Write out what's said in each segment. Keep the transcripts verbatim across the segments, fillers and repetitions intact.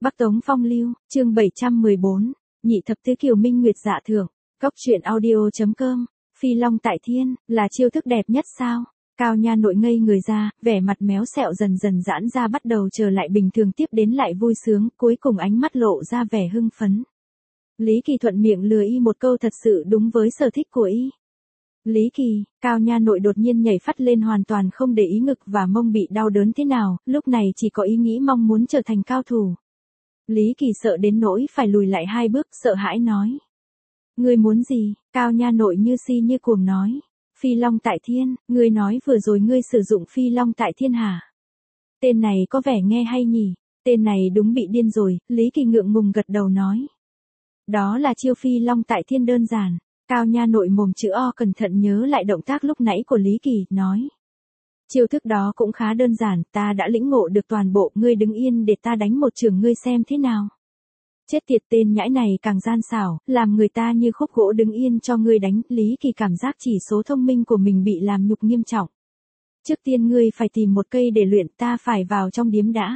Bắc Tống Phong Lưu, chương bảy trăm mười bốn, Nhị thập tứ kiều minh nguyệt dạ thưởng, Cốc truyện audio chấm com, Phi Long tại thiên, là chiêu thức đẹp nhất sao? Cao Nha Nội ngây người ra, vẻ mặt méo sẹo dần dần giãn ra bắt đầu trở lại bình thường tiếp đến lại vui sướng, cuối cùng ánh mắt lộ ra vẻ hưng phấn. Lý Kỳ thuận miệng lừa y một câu thật sự đúng với sở thích của y. Lý Kỳ, Cao Nha Nội đột nhiên nhảy phắt lên hoàn toàn không để ý ngực và mông bị đau đớn thế nào, lúc này chỉ có ý nghĩ mong muốn trở thành cao thủ. Lý Kỳ sợ đến nỗi phải lùi lại hai bước, sợ hãi nói. Ngươi muốn gì? Cao Nha Nội như si như cuồng nói. Phi Long tại thiên, ngươi nói vừa rồi ngươi sử dụng Phi Long tại thiên hả? Tên này có vẻ nghe hay nhỉ? Tên này đúng bị điên rồi, Lý Kỳ ngượng ngùng gật đầu nói. Đó là chiêu Phi Long tại thiên đơn giản. Cao Nha Nội mồm chữ O cẩn thận nhớ lại động tác lúc nãy của Lý Kỳ, nói. Chiêu thức đó cũng khá đơn giản, ta đã lĩnh ngộ được toàn bộ, ngươi đứng yên để ta đánh một trường ngươi xem thế nào. Chết tiệt, tên nhãi này càng gian xảo, làm người ta như khúc gỗ đứng yên cho ngươi đánh. Lý Kỳ cảm giác chỉ số thông minh của mình bị làm nhục nghiêm trọng. Trước tiên ngươi phải tìm một cây để luyện, ta phải vào trong điếm đã.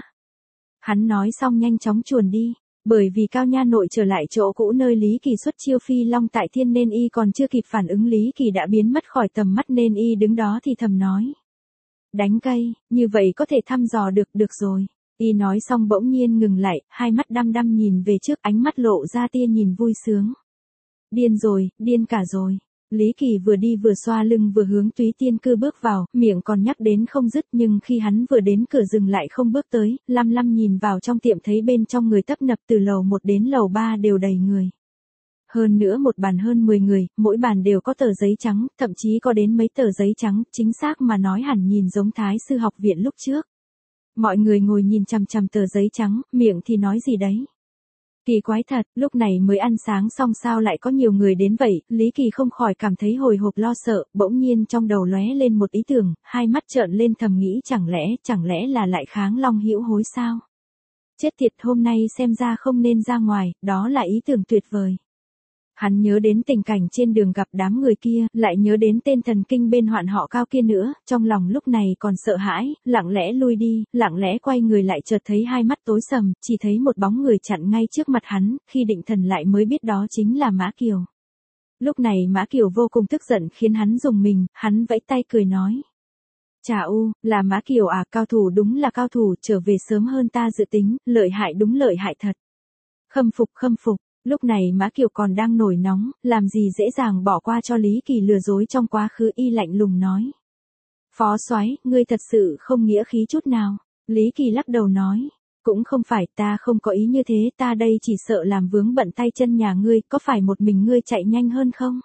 Hắn nói xong nhanh chóng chuồn đi. Bởi vì Cao Nha Nội trở lại chỗ cũ nơi Lý Kỳ xuất chiêu Phi Long tại thiên nên y còn chưa kịp phản ứng Lý Kỳ đã biến mất khỏi tầm mắt nên y đứng đó thì thầm nói. Đánh cây, như vậy có thể thăm dò được, được rồi. Y nói xong bỗng nhiên ngừng lại, hai mắt đăm đăm nhìn về trước, ánh mắt lộ ra tia nhìn vui sướng. Điên rồi, điên cả rồi. Lý Kỳ vừa đi vừa xoa lưng vừa hướng Túy Tiên Cư bước vào, miệng còn nhắc đến không dứt, nhưng khi hắn vừa đến cửa dừng lại không bước tới, lăm lăm nhìn vào trong tiệm thấy bên trong người tấp nập từ lầu một đến lầu ba đều đầy người. Hơn nữa một bàn hơn mười người, mỗi bàn đều có tờ giấy trắng, thậm chí có đến mấy tờ giấy trắng, chính xác mà nói hẳn nhìn giống Thái sư học viện lúc trước. Mọi người ngồi nhìn chằm chằm tờ giấy trắng, miệng thì nói gì đấy. Kỳ quái thật, lúc này mới ăn sáng xong sao lại có nhiều người đến vậy, Lý Kỳ không khỏi cảm thấy hồi hộp lo sợ, bỗng nhiên trong đầu lóe lên một ý tưởng, hai mắt trợn lên thầm nghĩ chẳng lẽ, chẳng lẽ là lại kháng Long Hữu Hối sao? Chết tiệt, hôm nay xem ra không nên ra ngoài, đó là ý tưởng tuyệt vời. Hắn nhớ đến tình cảnh trên đường gặp đám người kia, lại nhớ đến tên thần kinh bên hoạn họ Cao kia nữa, trong lòng lúc này còn sợ hãi, lặng lẽ lui đi, lặng lẽ quay người lại chợt thấy hai mắt tối sầm, chỉ thấy một bóng người chặn ngay trước mặt hắn, khi định thần lại mới biết đó chính là Mã Kiều. Lúc này Mã Kiều vô cùng tức giận khiến hắn rùng mình, hắn vẫy tay cười nói. Chà u, là Mã Kiều à, cao thủ đúng là cao thủ, trở về sớm hơn ta dự tính, lợi hại đúng lợi hại thật. Khâm phục khâm phục. Lúc này Mã Kiều còn đang nổi nóng, làm gì dễ dàng bỏ qua cho Lý Kỳ lừa dối trong quá khứ, y lạnh lùng nói. Phó soái, ngươi thật sự không nghĩa khí chút nào. Lý Kỳ lắc đầu nói. Cũng không phải, ta không có ý như thế, ta đây chỉ sợ làm vướng bận tay chân nhà ngươi, có phải một mình ngươi chạy nhanh hơn không?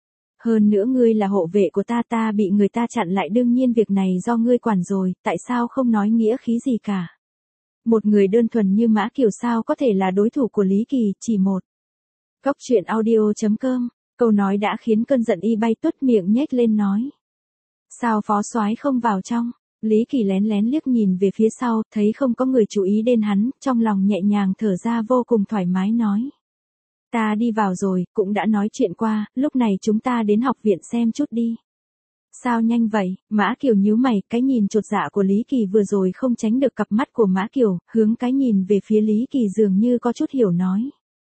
Hơn nữa ngươi là hộ vệ của ta, ta bị người ta chặn lại, đương nhiên việc này do ngươi quản rồi, tại sao không nói nghĩa khí gì cả? Một người đơn thuần như Mã Kiều sao có thể là đối thủ của Lý Kỳ, chỉ một. Cốc truyện audio chấm com, câu nói đã khiến cơn giận y bay tuốt, miệng nhếch lên nói. Sao phó soái không vào trong? Lý Kỳ lén lén liếc nhìn về phía sau, thấy không có người chú ý đến hắn, trong lòng nhẹ nhàng thở ra vô cùng thoải mái nói. Ta đi vào rồi, cũng đã nói chuyện qua, lúc này chúng ta đến học viện xem chút đi. Sao nhanh vậy? Mã Kiều nhíu mày, cái nhìn chột dạ của Lý Kỳ vừa rồi không tránh được cặp mắt của Mã Kiều, hướng cái nhìn về phía Lý Kỳ dường như có chút hiểu nói.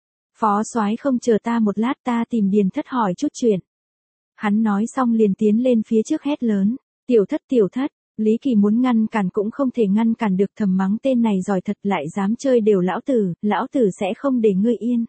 Phó soái không chờ ta một lát, ta tìm Điền Thất hỏi chút chuyện. Hắn nói xong liền tiến lên phía trước hét lớn. Tiểu Thất, tiểu thất, Lý Kỳ muốn ngăn cản cũng không thể ngăn cản được, thầm mắng tên này giỏi thật, lại dám chơi đều lão tử, lão tử sẽ không để ngươi yên.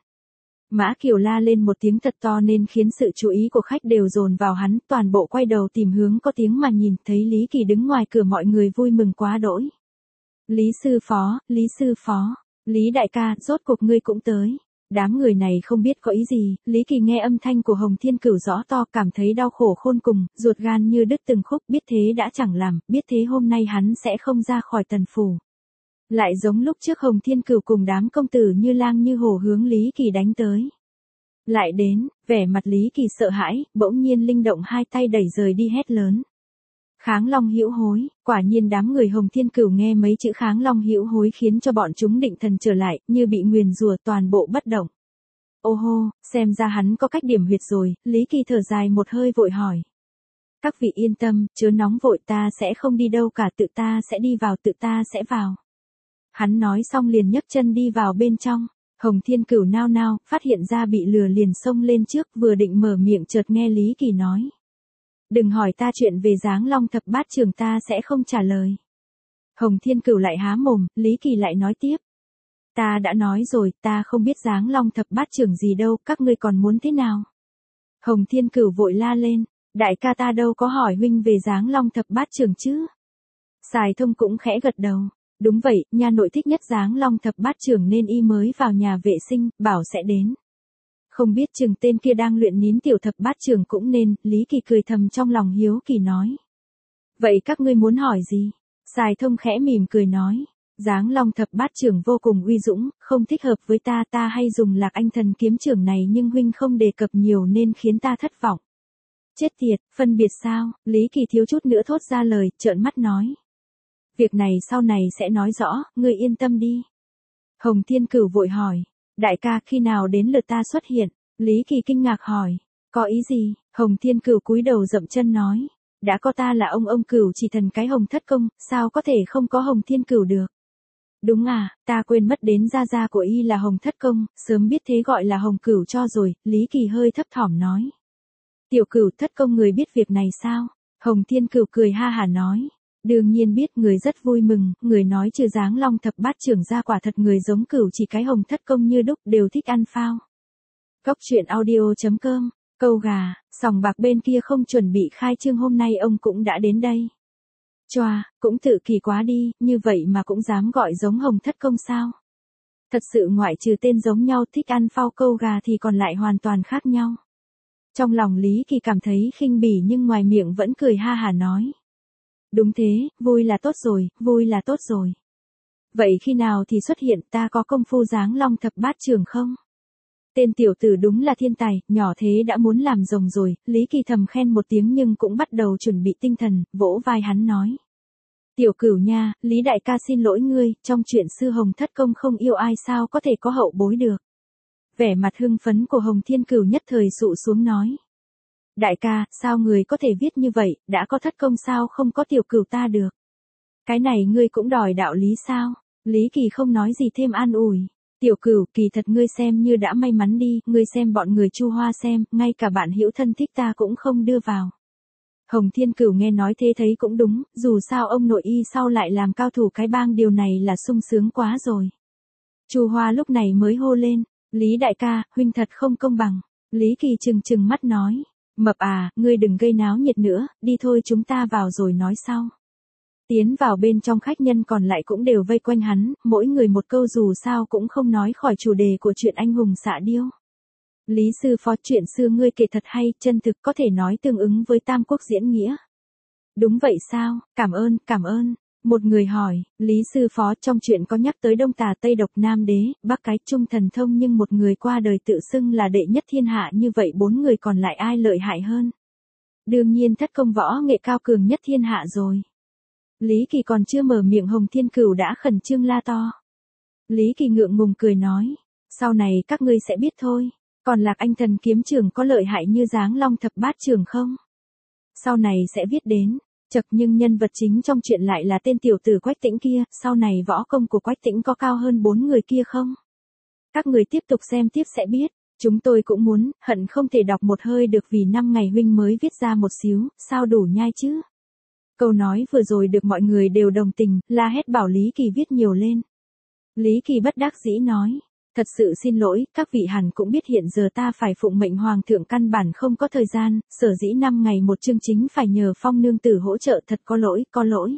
Mã Kiều la lên một tiếng thật to nên khiến sự chú ý của khách đều dồn vào hắn, toàn bộ quay đầu tìm hướng có tiếng mà nhìn, thấy Lý Kỳ đứng ngoài cửa, mọi người vui mừng quá đỗi. Lý sư phó, Lý sư phó, Lý đại ca, rốt cuộc ngươi cũng tới. Đám người này không biết có ý gì, Lý Kỳ nghe âm thanh của Hồng Thiên Cửu rõ to, cảm thấy đau khổ khôn cùng, ruột gan như đứt từng khúc, biết thế đã chẳng làm, biết thế hôm nay hắn sẽ không ra khỏi Tần phủ. Lại giống lúc trước Hồng Thiên Cửu cùng đám công tử như lang như hổ hướng Lý Kỳ đánh tới. Lại đến, vẻ mặt Lý Kỳ sợ hãi, bỗng nhiên linh động hai tay đẩy rời đi hét lớn. Kháng Long Hữu Hối, quả nhiên đám người Hồng Thiên Cửu nghe mấy chữ Kháng Long Hữu Hối khiến cho bọn chúng định thần trở lại, như bị nguyền rủa, toàn bộ bất động. Ô hô, xem ra hắn có cách điểm huyệt rồi, Lý Kỳ thở dài một hơi vội hỏi. Các vị yên tâm, chớ nóng vội, ta sẽ không đi đâu cả, tự ta sẽ đi vào, tự ta sẽ vào. Hắn nói xong liền nhấc chân đi vào bên trong. Hồng Thiên Cửu nao nao, phát hiện ra bị lừa liền xông lên trước, vừa định mở miệng chợt nghe Lý Kỳ nói. Đừng hỏi ta chuyện về Giáng Long Thập Bát Trưởng, ta sẽ không trả lời. Hồng Thiên Cửu lại há mồm, Lý Kỳ lại nói tiếp. Ta đã nói rồi, ta không biết Giáng Long Thập Bát Trưởng gì đâu, các ngươi còn muốn thế nào? Hồng Thiên Cửu vội la lên, đại ca ta đâu có hỏi huynh về Giáng Long Thập Bát Trưởng chứ? Sài Thông cũng khẽ gật đầu. Đúng vậy, nha nội thích nhất Giáng Long Thập Bát Trưởng nên y mới vào nhà vệ sinh, bảo sẽ đến. Không biết chừng tên kia đang luyện nín tiểu thập bát trưởng cũng nên, Lý Kỳ cười thầm trong lòng hiếu kỳ nói. Vậy các ngươi muốn hỏi gì? Sài Thông khẽ mỉm cười nói. Giáng Long Thập Bát Trưởng vô cùng uy dũng, không thích hợp với ta, ta hay dùng Lạc Anh Thần kiếm trưởng này nhưng huynh không đề cập nhiều nên khiến ta thất vọng. Chết tiệt, phân biệt sao? Lý Kỳ thiếu chút nữa thốt ra lời, trợn mắt nói. Việc này sau này sẽ nói rõ, ngươi yên tâm đi. Hồng Thiên Cửu vội hỏi. Đại ca, khi nào đến lượt ta xuất hiện? Lý Kỳ kinh ngạc hỏi. Có ý gì? Hồng Thiên Cửu cúi đầu dậm chân nói. Đã có ta là ông ông Cửu chỉ thần cái Hồng Thất Công, sao có thể không có Hồng Thiên Cửu được? Đúng à, ta quên mất đến gia gia của y là Hồng Thất Công, sớm biết thế gọi là Hồng Cửu cho rồi, Lý Kỳ hơi thấp thỏm nói. Tiểu Cửu Thất Công người biết việc này sao? Hồng Thiên Cửu cười ha hả nói. Đương nhiên biết, người rất vui mừng, người nói trừ Giáng Long Thập Bát Trưởng ra quả thật người giống Cửu chỉ cái Hồng Thất Công như đúc đều thích ăn phao. Cốc truyện audio chấm com, câu gà, sòng bạc bên kia không chuẩn bị khai trương hôm nay ông cũng đã đến đây. Choa, cũng tự kỳ quá đi, như vậy mà cũng dám gọi giống Hồng Thất Công sao? Thật sự ngoại trừ tên giống nhau thích ăn phao câu gà thì còn lại hoàn toàn khác nhau. Trong lòng Lý Kỳ cảm thấy khinh bỉ nhưng ngoài miệng vẫn cười ha hả nói. Đúng thế, vui là tốt rồi, vui là tốt rồi. Vậy khi nào thì xuất hiện, ta có công phu Giáng Long Thập Bát Trưởng không? Tên tiểu tử đúng là thiên tài, nhỏ thế đã muốn làm rồng rồi, Lý Kỳ thầm khen một tiếng nhưng cũng bắt đầu chuẩn bị tinh thần, vỗ vai hắn nói. Tiểu Cửu nha, Lý đại ca xin lỗi ngươi, trong chuyện sư Hồng Thất Công không yêu ai sao có thể có hậu bối được. Vẻ mặt hưng phấn của Hồng Thiên Cửu nhất thời sụ xuống nói. Đại ca, sao người có thể viết như vậy, đã có Thất Công sao không có Tiểu Cửu ta được? Cái này ngươi cũng đòi đạo lý sao? Lý Kỳ không nói gì thêm an ủi. Tiểu Cửu, kỳ thật ngươi xem như đã may mắn đi, ngươi xem bọn người Chu Hoa xem, ngay cả bạn hữu thân thích ta cũng không đưa vào. Hồng Thiên Cửu nghe nói thế thấy cũng đúng, dù sao ông nội y sau lại làm cao thủ cái bang điều này là sung sướng quá rồi. Chu Hoa lúc này mới hô lên, Lý đại ca, huynh thật không công bằng. Lý Kỳ trừng trừng mắt nói, mập à, ngươi đừng gây náo nhiệt nữa, đi thôi chúng ta vào rồi nói sau. Tiến vào bên trong khách nhân còn lại cũng đều vây quanh hắn, mỗi người một câu dù sao cũng không nói khỏi chủ đề của chuyện anh hùng xạ điêu. Lý sư phó, chuyện xưa ngươi kể thật hay, chân thực, có thể nói tương ứng với Tam Quốc diễn nghĩa. Đúng vậy sao, cảm ơn, cảm ơn. Một người hỏi, Lý sư phó, trong chuyện có nhắc tới Đông Tà Tây Độc Nam Đế, Bắc cái Trung thần thông nhưng một người qua đời tự xưng là đệ nhất thiên hạ, như vậy bốn người còn lại ai lợi hại hơn? Đương nhiên Thất Công võ nghệ cao cường nhất thiên hạ rồi. Lý Kỳ còn chưa mở miệng Hồng Thiên Cửu đã khẩn trương la to. Lý Kỳ ngượng ngùng cười nói, sau này các ngươi sẽ biết thôi, còn Lạc Anh Thần kiếm trưởng có lợi hại như Giáng Long Thập Bát Trưởng không? Sau này sẽ viết đến, chật nhưng nhân vật chính trong chuyện lại là tên tiểu tử Quách Tĩnh kia, sau này võ công của Quách Tĩnh có cao hơn bốn người kia không? Các người tiếp tục xem tiếp sẽ biết, chúng tôi cũng muốn, hận không thể đọc một hơi được vì năm ngày huynh mới viết ra một xíu, sao đủ nhai chứ? Câu nói vừa rồi được mọi người đều đồng tình, la hét bảo Lý Kỳ viết nhiều lên. Lý Kỳ bất đắc dĩ nói, thật sự xin lỗi, các vị hẳn cũng biết hiện giờ ta phải phụng mệnh hoàng thượng căn bản không có thời gian, sở dĩ năm ngày một chương chính phải nhờ Phong nương tử hỗ trợ, thật có lỗi, có lỗi.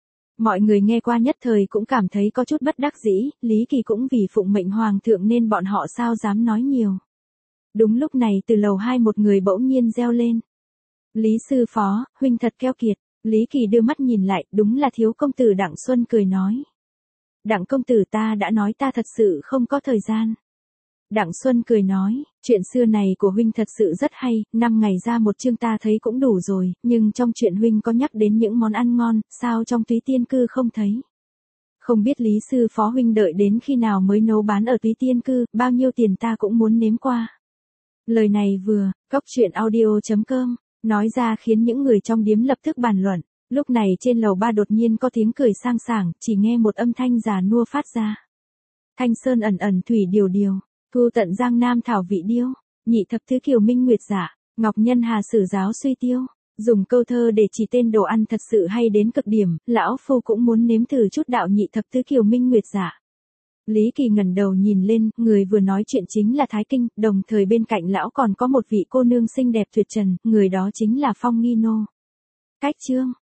Mọi người nghe qua nhất thời cũng cảm thấy có chút bất đắc dĩ, Lý Kỳ cũng vì phụng mệnh hoàng thượng nên bọn họ sao dám nói nhiều. Đúng lúc này từ lầu hai một người bỗng nhiên reo lên. Lý sư phó, huynh thật keo kiệt. Lý Kỳ đưa mắt nhìn lại, đúng là thiếu công tử Đặng Xuân cười nói. Đặng công tử, ta đã nói ta thật sự không có thời gian. Đặng Xuân cười nói, chuyện xưa này của huynh thật sự rất hay, năm ngày ra một chương ta thấy cũng đủ rồi, nhưng trong chuyện huynh có nhắc đến những món ăn ngon, sao trong Túy Tiên Cư không thấy? Không biết Lý sư phó huynh đợi đến khi nào mới nấu bán ở Túy Tiên Cư, bao nhiêu tiền ta cũng muốn nếm qua. Lời này vừa, cốc truyện audio chấm com nói ra khiến những người trong điếm lập tức bàn luận. Lúc này trên lầu ba đột nhiên có tiếng cười sang sảng, chỉ nghe một âm thanh già nua phát ra. Thanh sơn ẩn ẩn thủy điều điều, thu tận giang nam thảo vị điêu, nhị thập tứ kiều minh nguyệt giả, ngọc nhân hà sử giáo suy tiêu. Dùng câu thơ để chỉ tên đồ ăn thật sự hay đến cực điểm, lão phu cũng muốn nếm thử chút đạo nhị thập tứ kiều minh nguyệt giả. Lý Kỳ ngẩng đầu nhìn lên, người vừa nói chuyện chính là Thái Kinh, đồng thời bên cạnh lão còn có một vị cô nương xinh đẹp tuyệt trần, người đó chính là Phong Nghi Nô. Cách chương